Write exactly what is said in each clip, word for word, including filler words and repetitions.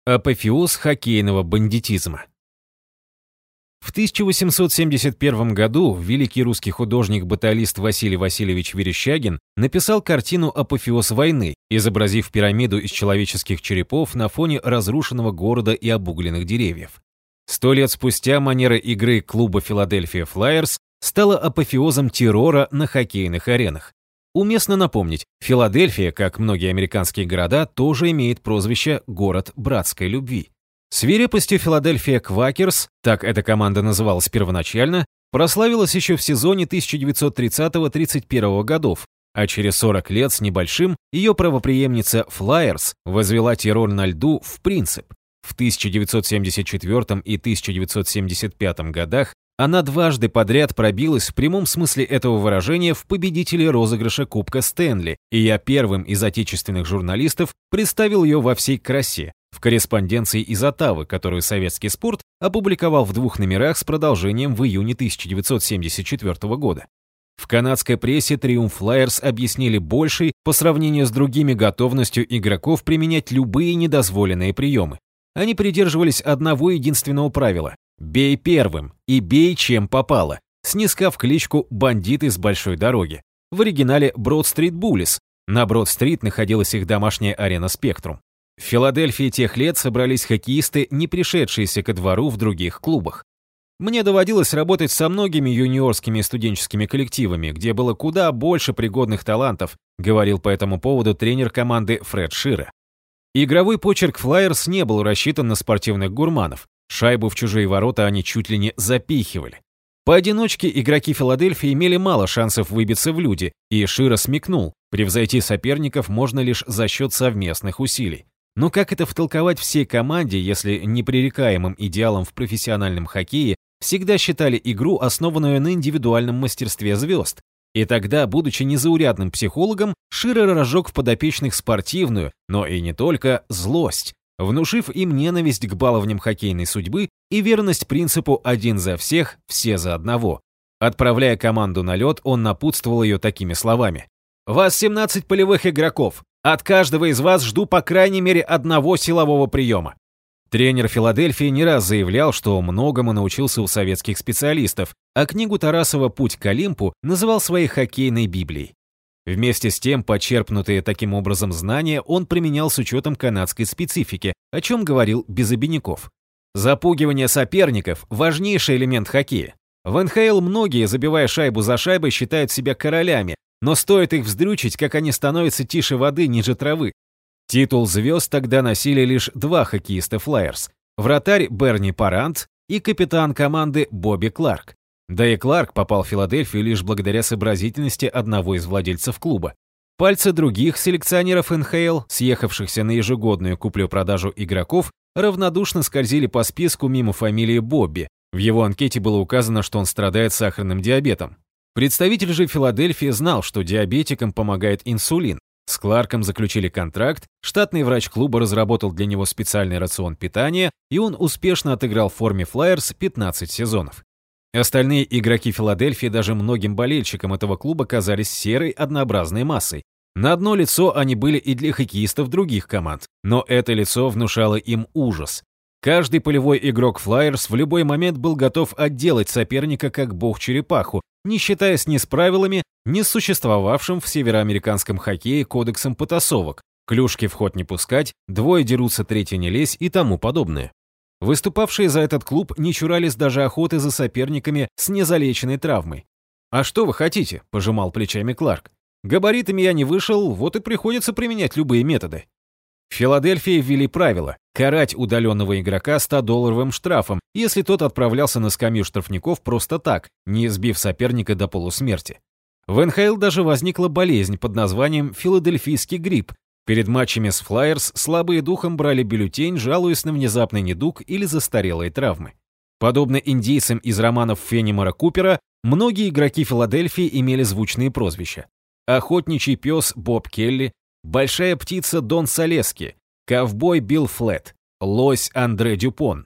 Апофеоз хоккейного бандитизма. В тысяча восемьсот семьдесят первом году великий русский художник-баталист Василий Васильевич Верещагин написал картину «Апофеоз войны», изобразив пирамиду из человеческих черепов на фоне разрушенного города и обугленных деревьев. Сто лет спустя манера игры клуба «Филадельфия Флайерс» стала апофеозом террора на хоккейных аренах. Уместно напомнить, Филадельфия, как многие американские города, тоже имеет прозвище «город братской любви». Свирепостью Филадельфия Квакерс, так эта команда называлась первоначально, прославилась еще в сезоне тысяча девятьсот тридцатого — тридцать первого годов, а через сорок лет с небольшим ее правопреемница Флайерс возвела террор на льду в принцип. В тысяча девятьсот семьдесят четвёртом и тысяча девятьсот семьдесят пятом годах она дважды подряд пробилась в прямом смысле этого выражения в победители розыгрыша Кубка Стэнли, и я первым из отечественных журналистов представил ее во всей красе, в корреспонденции из Оттавы, которую «Советский спорт» опубликовал в двух номерах с продолжением в июне тысяча девятьсот семьдесят четвёртого года. В канадской прессе триумф Флайерс объяснили большей по сравнению с другими готовностью игроков применять любые недозволенные приемы. Они придерживались одного единственного правила – «бей первым» и «бей чем попало», снискав кличку «бандиты с большой дороги». В оригинале «Брод-стрит Буллис». На Брод-стрит находилась их домашняя арена «Спектрум». В Филадельфии тех лет собрались хоккеисты, не пришедшиеся ко двору в других клубах. Мне доводилось работать со многими юниорскими и студенческими коллективами, где было куда больше пригодных талантов, говорил по этому поводу тренер команды Фред Шира. Игровой почерк Флайерс не был рассчитан на спортивных гурманов. Шайбу в чужие ворота они чуть ли не запихивали. Поодиночке игроки Филадельфии имели мало шансов выбиться в люди, и Шира смекнул, превзойти соперников можно лишь за счет совместных усилий. Но как это втолковать всей команде, если непререкаемым идеалом в профессиональном хоккее всегда считали игру, основанную на индивидуальном мастерстве звезд? И тогда, будучи незаурядным психологом, Шира разжег в подопечных спортивную, но и не только, злость, внушив им ненависть к баловням хоккейной судьбы и верность принципу «один за всех, все за одного». Отправляя команду на лед, он напутствовал ее такими словами: «Вас семнадцать полевых игроков. От каждого из вас жду по крайней мере одного силового приема». Тренер Филадельфии не раз заявлял, что многому научился у советских специалистов, а книгу Тарасова «Путь к Олимпу» называл своей хоккейной библией. Вместе с тем, почерпнутые таким образом знания он применял с учетом канадской специфики, о чем говорил без обиняков. Запугивание соперников – важнейший элемент хоккея. В эн ха эл многие, забивая шайбу за шайбой, считают себя королями, но стоит их вздрючить, как они становятся тише воды ниже травы. Титул звезд тогда носили лишь два хоккеиста Флайерс – вратарь Берни Парант и капитан команды Бобби Кларк. Да и Кларк попал в Филадельфию лишь благодаря сообразительности одного из владельцев клуба. Пальцы других селекционеров эн ха эл, съехавшихся на ежегодную куплю-продажу игроков, равнодушно скользили по списку мимо фамилии Бобби. В его анкете было указано, что он страдает сахарным диабетом. Представитель же Филадельфии знал, что диабетикам помогает инсулин. С Кларком заключили контракт, штатный врач клуба разработал для него специальный рацион питания, и он успешно отыграл в форме Флайерс пятнадцать сезонов. Остальные игроки Филадельфии даже многим болельщикам этого клуба казались серой однообразной массой. На одно лицо они были и для хоккеистов других команд, но это лицо внушало им ужас. Каждый полевой игрок Флайерс в любой момент был готов отделать соперника как бог-черепаху, не считаясь ни с правилами, ни с существовавшим в североамериканском хоккее кодексом потасовок, клюшки в ход не пускать, двое дерутся, третий не лезь и тому подобное. Выступавшие за этот клуб не чурались даже охоты за соперниками с незалеченной травмой. «А что вы хотите?» – пожимал плечами Кларк. «Габаритами я не вышел, вот и приходится применять любые методы». В Филадельфии ввели правило – карать удаленного игрока ста-долларовым штрафом, если тот отправлялся на скамью штрафников просто так, не сбив соперника до полусмерти. В эн ха эл даже возникла болезнь под названием «филадельфийский грипп». Перед матчами с Флайерс слабые духом брали бюллетень, жалуясь на внезапный недуг или застарелые травмы. Подобно индейцам из романов Фенемора Купера, многие игроки Филадельфии имели звучные прозвища. Охотничий пес Боб Келли, большая птица Дон Салески, ковбой Билл Флетт, лось Андре Дюпон.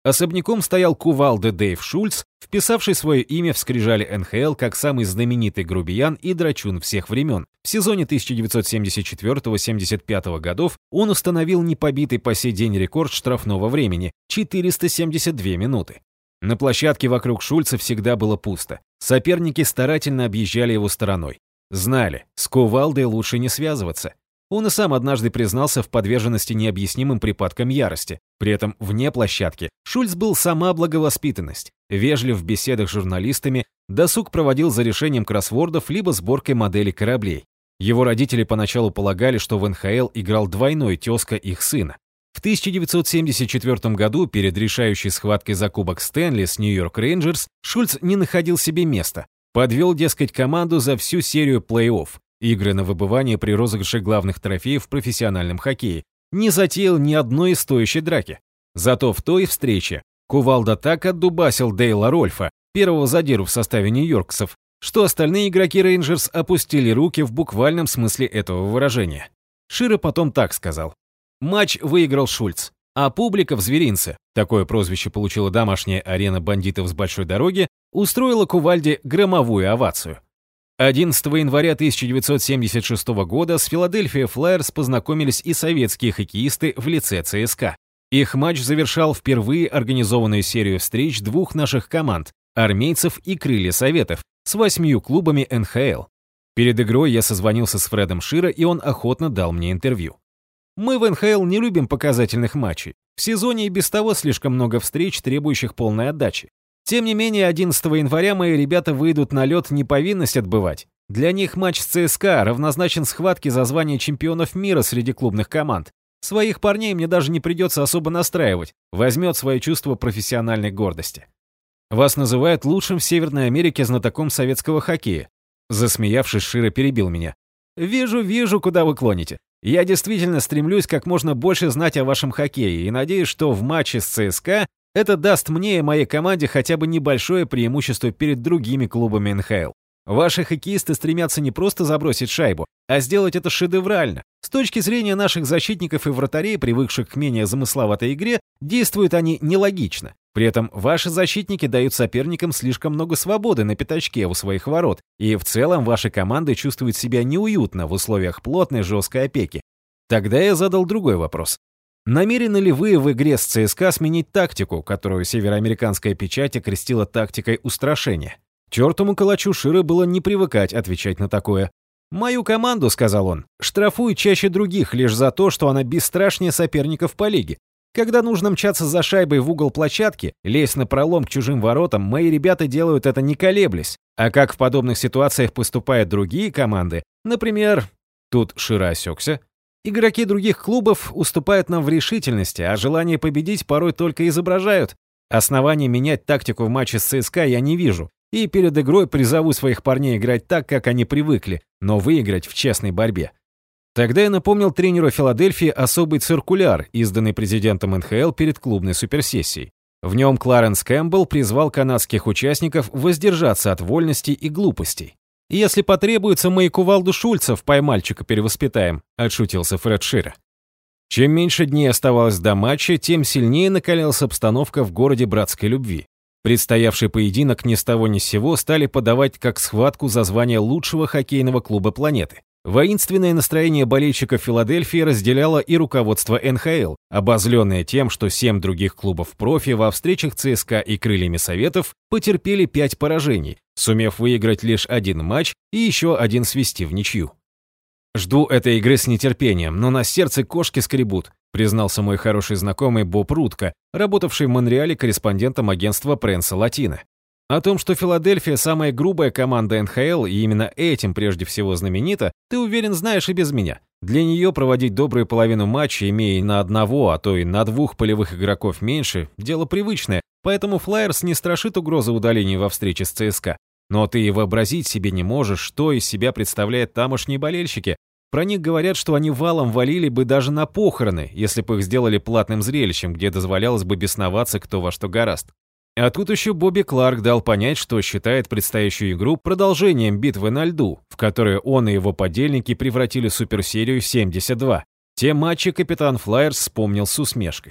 Особняком стоял кувалда Дэйв Шульц, вписавший свое имя в скрижали эн ха эл как самый знаменитый грубиян и драчун всех времен. В сезоне тысяча девятьсот семьдесят четвёртого — семьдесят пятого годов он установил непобитый по сей день рекорд штрафного времени – четыреста семьдесят две минуты. На площадке вокруг Шульца всегда было пусто. Соперники старательно объезжали его стороной. Знали, с кувалдой лучше не связываться. Он и сам однажды признался в подверженности необъяснимым припадкам ярости. При этом вне площадки Шульц был сама благовоспитанность, вежлив в беседах с журналистами, досуг проводил за решением кроссвордов либо сборкой моделей кораблей. Его родители поначалу полагали, что в эн ха эл играл двойной тезка их сына. В тысяча девятьсот семьдесят четвёртом году перед решающей схваткой за Кубок Стэнли с Нью-Йорк Рейнджерс Шульц не находил себе места. Подвел, дескать, команду за всю серию плей-офф. Игры на выбывание при розыгрыше главных трофеев в профессиональном хоккее. Не затеял ни одной стоящей драки. Зато в той встрече кувалда так отдубасил Дейла Рольфа, первого задиру в составе нью-йоркцев, что остальные игроки Рейнджерс опустили руки в буквальном смысле этого выражения. Широ потом так сказал. Матч выиграл Шульц, а публика в зверинце, такое прозвище получила домашняя арена бандитов с большой дороги, устроила кувалде громовую овацию. одиннадцатого января тысяча девятьсот семьдесят шестого года с Филадельфия Флайерс познакомились и советские хоккеисты в лице цэ эс ка. Их матч завершал впервые организованную серию встреч двух наших команд – армейцев и Крылья Советов, с восьмью клубами эн ха эл. Перед игрой я созвонился с Фредом Широ, и он охотно дал мне интервью. Мы в эн ха эл не любим показательных матчей. В сезоне и без того слишком много встреч, требующих полной отдачи. Тем не менее, одиннадцатого января мои ребята выйдут на лед не повинность отбывать. Для них матч с цэ эс ка равнозначен схватке за звание чемпионов мира среди клубных команд. Своих парней мне даже не придется особо настраивать, возьмет свое чувство профессиональной гордости. Вас называют лучшим в Северной Америке знатоком советского хоккея. Засмеявшись, Широ перебил меня. Вижу, вижу, куда вы клоните. Я действительно стремлюсь как можно больше знать о вашем хоккее и надеюсь, что в матче с цэ эс ка это даст мне и моей команде хотя бы небольшое преимущество перед другими клубами эн ха эл. Ваши хоккеисты стремятся не просто забросить шайбу, а сделать это шедеврально. С точки зрения наших защитников и вратарей, привыкших к менее замысловатой игре, действуют они нелогично. При этом ваши защитники дают соперникам слишком много свободы на пятачке у своих ворот, и в целом ваши команды чувствуют себя неуютно в условиях плотной жесткой опеки. Тогда я задал другой вопрос. Намерены ли вы в игре с цэ эс ка сменить тактику, которую североамериканская печать окрестила тактикой устрашения? Тертому калачу Широ было не привыкать отвечать на такое. «Мою команду, — сказал он, — штрафуют чаще других лишь за то, что она бесстрашнее соперников по лиге. Когда нужно мчаться за шайбой в угол площадки, лезть напролом к чужим воротам, мои ребята делают это не колеблясь. А как в подобных ситуациях поступают другие команды, например...» Тут Широ осекся. «Игроки других клубов уступают нам в решительности, а желание победить порой только изображают. Оснований менять тактику в матче с цэ эс ка я не вижу. И перед игрой призову своих парней играть так, как они привыкли, но выиграть в честной борьбе». Тогда я напомнил тренеру Филадельфии особый циркуляр, изданный президентом эн ха эл перед клубной суперсессией. В нем Кларенс Кэмпбелл призвал канадских участников воздержаться от вольностей и глупостей. «Если потребуется, мы и кувалду Шульцев поймальчика перевоспитаем», — отшутился Фред Широ. Чем меньше дней оставалось до матча, тем сильнее накалялась обстановка в городе братской любви. Предстоявший поединок ни с того ни с сего стали подавать как схватку за звание лучшего хоккейного клуба планеты. Воинственное настроение болельщиков Филадельфии разделяло и руководство эн ха эл, обозленное тем, что семь других клубов профи во встречах цэ эс ка и Крыльями Советов потерпели пять поражений, сумев выиграть лишь один матч и еще один свести в ничью. «Жду этой игры с нетерпением, но на сердце кошки скребут», признался мой хороший знакомый Боб Рутко, работавший в Монреале корреспондентом агентства Пресса Латина. О том, что Филадельфия самая грубая команда эн ха эл и именно этим прежде всего знаменита, ты уверен знаешь и без меня. Для нее проводить добрую половину матча, имея на одного, а то и на двух полевых игроков меньше, дело привычное, поэтому Флайерс не страшит угрозы удаления во встрече с цэ эс ка. Но ты и вообразить себе не можешь, что из себя представляют тамошние болельщики. Про них говорят, что они валом валили бы даже на похороны, если бы их сделали платным зрелищем, где дозволялось бы бесноваться кто во что горазд. А тут еще Бобби Кларк дал понять, что считает предстоящую игру продолжением битвы на льду, в которой он и его подельники превратили суперсерию семьдесят два. Те матчи капитан Флайерс вспомнил с усмешкой.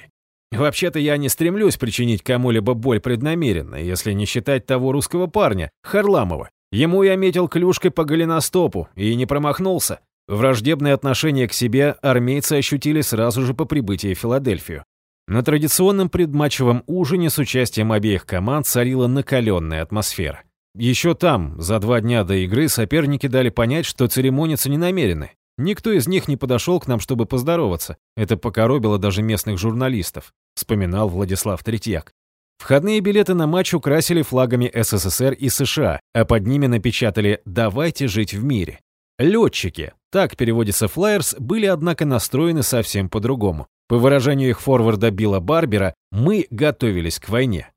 Вообще-то я не стремлюсь причинить кому-либо боль преднамеренно, если не считать того русского парня, Харламова. Ему я метил клюшкой по голеностопу и не промахнулся. Враждебное отношение к себе армейцы ощутили сразу же по прибытии в Филадельфию. На традиционном предматчевом ужине с участием обеих команд царила накаленная атмосфера. Еще там, за два дня до игры, соперники дали понять, что церемониться не намерены. Никто из них не подошел к нам, чтобы поздороваться. Это покоробило даже местных журналистов, вспоминал Владислав Третьяк. Входные билеты на матч украсили флагами СССР и США, а под ними напечатали «Давайте жить в мире». Летчики, так переводится флайерс, были, однако, настроены совсем по-другому. По выражению их форварда Билла Барбера, мы готовились к войне.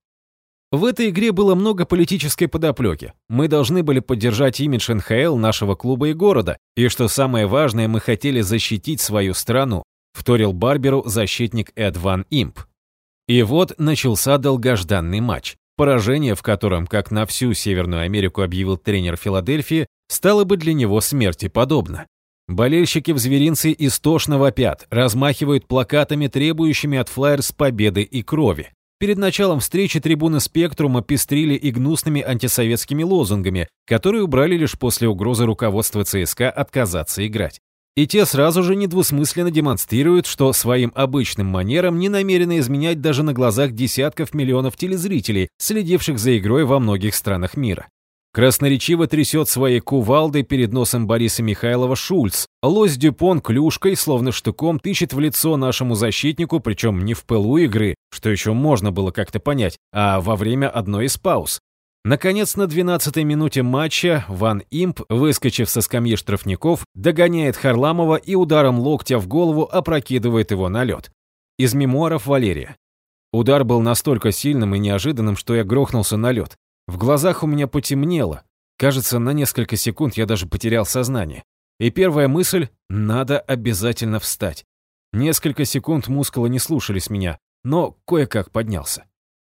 В этой игре было много политической подоплеки. Мы должны были поддержать имидж эн ха эл нашего клуба и города, и, что самое важное, мы хотели защитить свою страну, вторил Барберу защитник Эд Ван Имп. И вот начался долгожданный матч, поражение в котором, как на всю Северную Америку объявил тренер Филадельфии, стало бы для него смерти подобно. Болельщики в зверинце истошно вопят, размахивают плакатами, требующими от флайерс победы и крови. Перед началом встречи трибуны «Спектрума» пестрили и гнусными антисоветскими лозунгами, которые убрали лишь после угрозы руководства ЦСКА отказаться играть. И те сразу же недвусмысленно демонстрируют, что своим обычным манерам не намерены изменять даже на глазах десятков миллионов телезрителей, следивших за игрой во многих странах мира. Красноречиво трясет своей кувалдой перед носом Бориса Михайлова Шульц. Лось Дюпон клюшкой, словно штыком, тычет в лицо нашему защитнику, причем не в пылу игры, что еще можно было как-то понять, а во время одной из пауз. Наконец, на двенадцатой минуте матча Ван Имп, выскочив со скамьи штрафников, догоняет Харламова и ударом локтя в голову опрокидывает его на лед. Из мемуаров Валерия. Удар был настолько сильным и неожиданным, что я грохнулся на лед. В глазах у меня потемнело. Кажется, на несколько секунд я даже потерял сознание. И первая мысль – надо обязательно встать. Несколько секунд мускулы не слушались меня, но кое-как поднялся.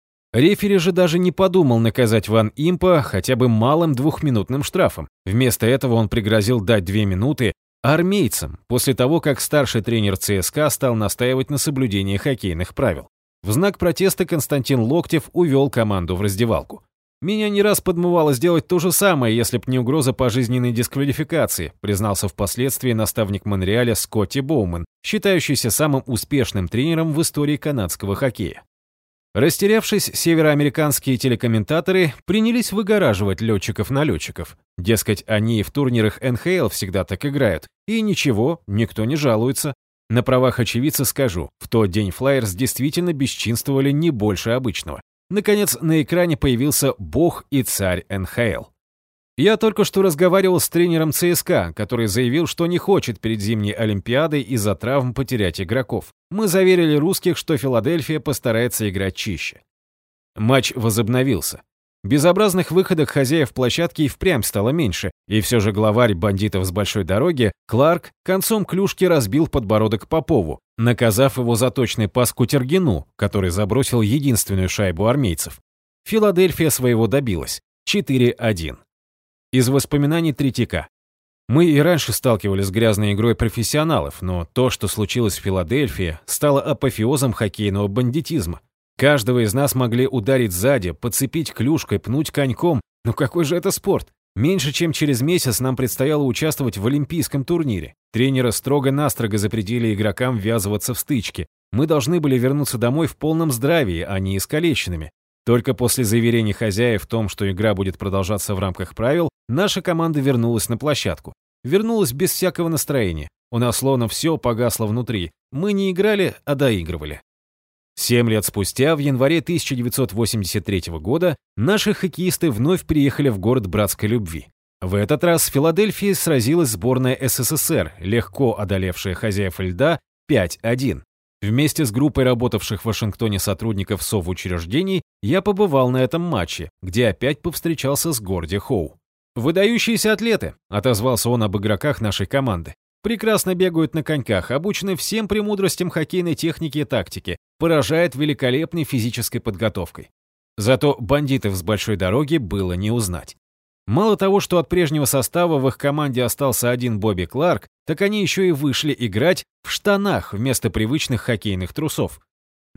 Рефери же даже не подумал наказать Ван Импа хотя бы малым двухминутным штрафом. Вместо этого он пригрозил дать две минуты армейцам, после того, как старший тренер ЦСКА стал настаивать на соблюдении хоккейных правил. В знак протеста Константин Локтев увел команду в раздевалку. «Меня не раз подмывало сделать то же самое, если б не угроза пожизненной дисквалификации», признался впоследствии наставник Монреаля Скотти Боуман, считающийся самым успешным тренером в истории канадского хоккея. Растерявшись, североамериканские телекомментаторы принялись выгораживать летчиков-налетчиков. Дескать, они и в турнирах эн ха эл всегда так играют. И ничего, никто не жалуется. На правах очевидца скажу, в тот день флайерс действительно бесчинствовали не больше обычного. Наконец, на экране появился бог и царь эн ха эл. Я только что разговаривал с тренером ЦСКА, который заявил, что не хочет перед зимней Олимпиадой из-за травм потерять игроков. Мы заверили русских, что Филадельфия постарается играть чище. Матч возобновился. Безобразных выходок хозяев площадки и впрямь стало меньше, и все же главарь бандитов с большой дороги, Кларк, концом клюшки разбил подбородок Попову, наказав его за точный пас Кутергину, который забросил единственную шайбу армейцев. Филадельфия своего добилась. четыре один. Из воспоминаний Третьяка. Мы и раньше сталкивались с грязной игрой профессионалов, но то, что случилось в Филадельфии, стало апофеозом хоккейного бандитизма. Каждого из нас могли ударить сзади, подцепить клюшкой, пнуть коньком. Но какой же это спорт? Меньше чем через месяц нам предстояло участвовать в олимпийском турнире. Тренеры строго-настрого запретили игрокам ввязываться в стычки. Мы должны были вернуться домой в полном здравии, а не искалеченными. Только после заверений хозяев в том, что игра будет продолжаться в рамках правил, наша команда вернулась на площадку. Вернулась без всякого настроения. У нас словно все погасло внутри. Мы не играли, а доигрывали. Семь лет спустя, в январе тысяча девятьсот восемьдесят третьего года, наши хоккеисты вновь приехали в город братской любви. В этот раз в Филадельфии сразилась сборная эс эс эс эр, легко одолевшая хозяев льда пять один. Вместе с группой работавших в Вашингтоне сотрудников совучреждений я побывал на этом матче, где опять повстречался с Горди Хоу. «Выдающиеся атлеты», — отозвался он об игроках нашей команды. «Прекрасно бегают на коньках, обучены всем премудростям хоккейной техники и тактики, поражает великолепной физической подготовкой». Зато бандитов с большой дороги было не узнать. Мало того, что от прежнего состава в их команде остался один Бобби Кларк, так они еще и вышли играть в штанах вместо привычных хоккейных трусов.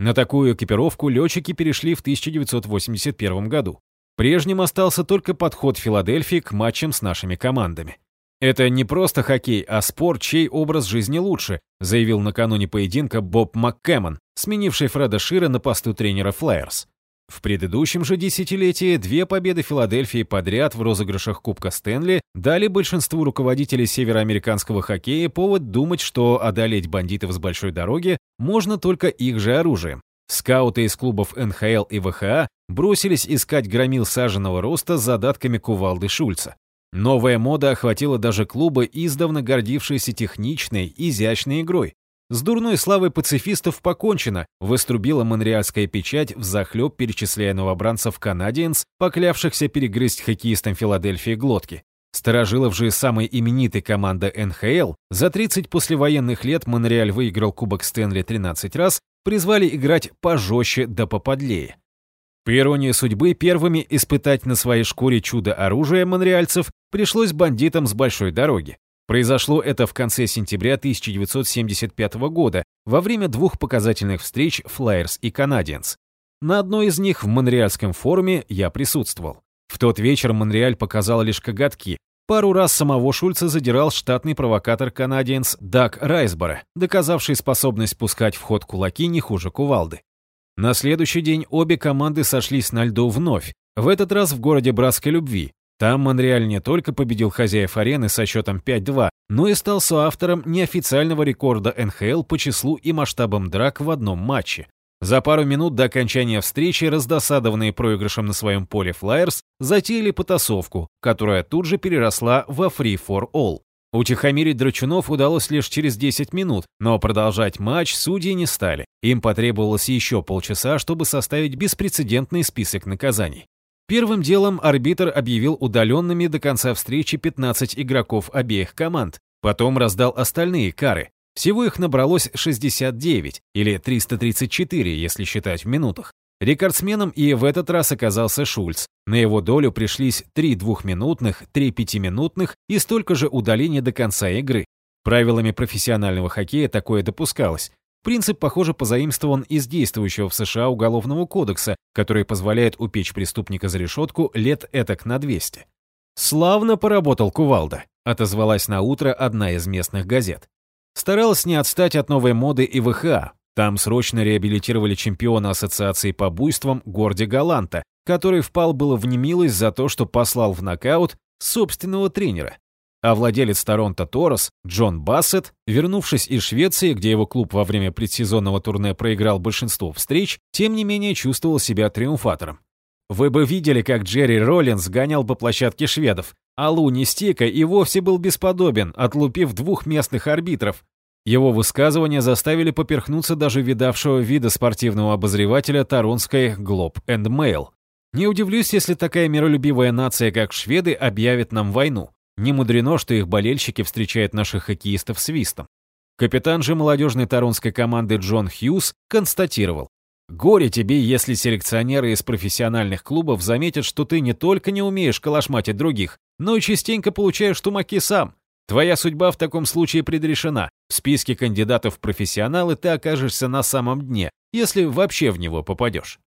На такую экипировку летчики перешли в тысяча девятьсот восемьдесят первом году. Прежним остался только подход Филадельфии к матчам с нашими командами. «Это не просто хоккей, а спорт, чей образ жизни лучше», заявил накануне поединка Боб МакКэмон, сменивший Фреда Шира на посту тренера Флайерс. В предыдущем же десятилетии две победы Филадельфии подряд в розыгрышах Кубка Стэнли дали большинству руководителей североамериканского хоккея повод думать, что одолеть бандитов с большой дороги можно только их же оружием. Скауты из клубов эн ха эл и вэ ха а бросились искать громил саженного роста с задатками кувалды Шульца. Новая мода охватила даже клубы, издавна гордившиеся техничной, изящной игрой. С дурной славой пацифистов покончено, вострубила монреальская печать, взахлеб перечисляя новобранцев канадиенс, поклявшихся перегрызть хоккеистам Филадельфии глотки. Старожилов же самой именитой команды эн ха эл, за тридцать послевоенных лет Монреаль выиграл Кубок Стэнли тринадцать раз, призвали играть пожестче да поподлее. По иронии судьбы, первыми испытать на своей шкуре чудо-оружие монреальцев пришлось бандитам с большой дороги. Произошло это в конце сентября тысяча девятьсот семьдесят пятого года, во время двух показательных встреч Флайерс и Канадиенс. На одной из них в Монреальском форуме я присутствовал. В тот вечер Монреаль показал лишь коготки. Пару раз самого Шульца задирал штатный провокатор Канадиенс Даг Райсборо, доказавший способность пускать в ход кулаки не хуже кувалды. На следующий день обе команды сошлись на льду вновь, в этот раз в городе Братской Любви. Там Монреаль не только победил хозяев арены со счетом пять-два, но и стал соавтором неофициального рекорда эн ха эл по числу и масштабам драк в одном матче. За пару минут до окончания встречи раздосадованные проигрышем на своем поле Флайерс затеяли потасовку, которая тут же переросла во free for all. Утихомирить драчунов удалось лишь через десять минут, но продолжать матч судьи не стали. Им потребовалось еще полчаса, чтобы составить беспрецедентный список наказаний. Первым делом арбитр объявил удаленными до конца встречи пятнадцать игроков обеих команд, потом раздал остальные кары. Всего их набралось шестьдесят девять, или триста тридцать четыре, если считать в минутах. Рекордсменом и в этот раз оказался Шульц. На его долю пришлись три двухминутных, три пятиминутных и столько же удалений до конца игры. Правилами профессионального хоккея такое допускалось. Принцип, похоже, позаимствован из действующего в США Уголовного кодекса, который позволяет упечь преступника за решетку лет этак на двести. «Славно поработал кувалда», — отозвалась на утро одна из местных газет. Старалась не отстать от новой моды и вэ ха а. Там срочно реабилитировали чемпиона ассоциации по буйствам Горди Галанта, который впал было в немилость за то, что послал в нокаут собственного тренера. А владелец Торонто Торос Джон Бассет, вернувшись из Швеции, где его клуб во время предсезонного турне проиграл большинство встреч, тем не менее чувствовал себя триумфатором. Вы бы видели, как Джерри Роллинс гонял по площадке шведов, а Луни Стика и вовсе был бесподобен, отлупив двух местных арбитров. Его высказывания заставили поперхнуться даже видавшего вида спортивного обозревателя торонской Globe and Mail. Не удивлюсь, если такая миролюбивая нация, как шведы, объявит нам войну. Не мудрено, что их болельщики встречают наших хоккеистов свистом. Капитан же молодежной торонской команды Джон Хьюз констатировал: «Горе тебе, если селекционеры из профессиональных клубов заметят, что ты не только не умеешь калашматить других, но и частенько получаешь тумаки сам. Твоя судьба в таком случае предрешена. В списке кандидатов в профессионалы ты окажешься на самом дне, если вообще в него попадешь».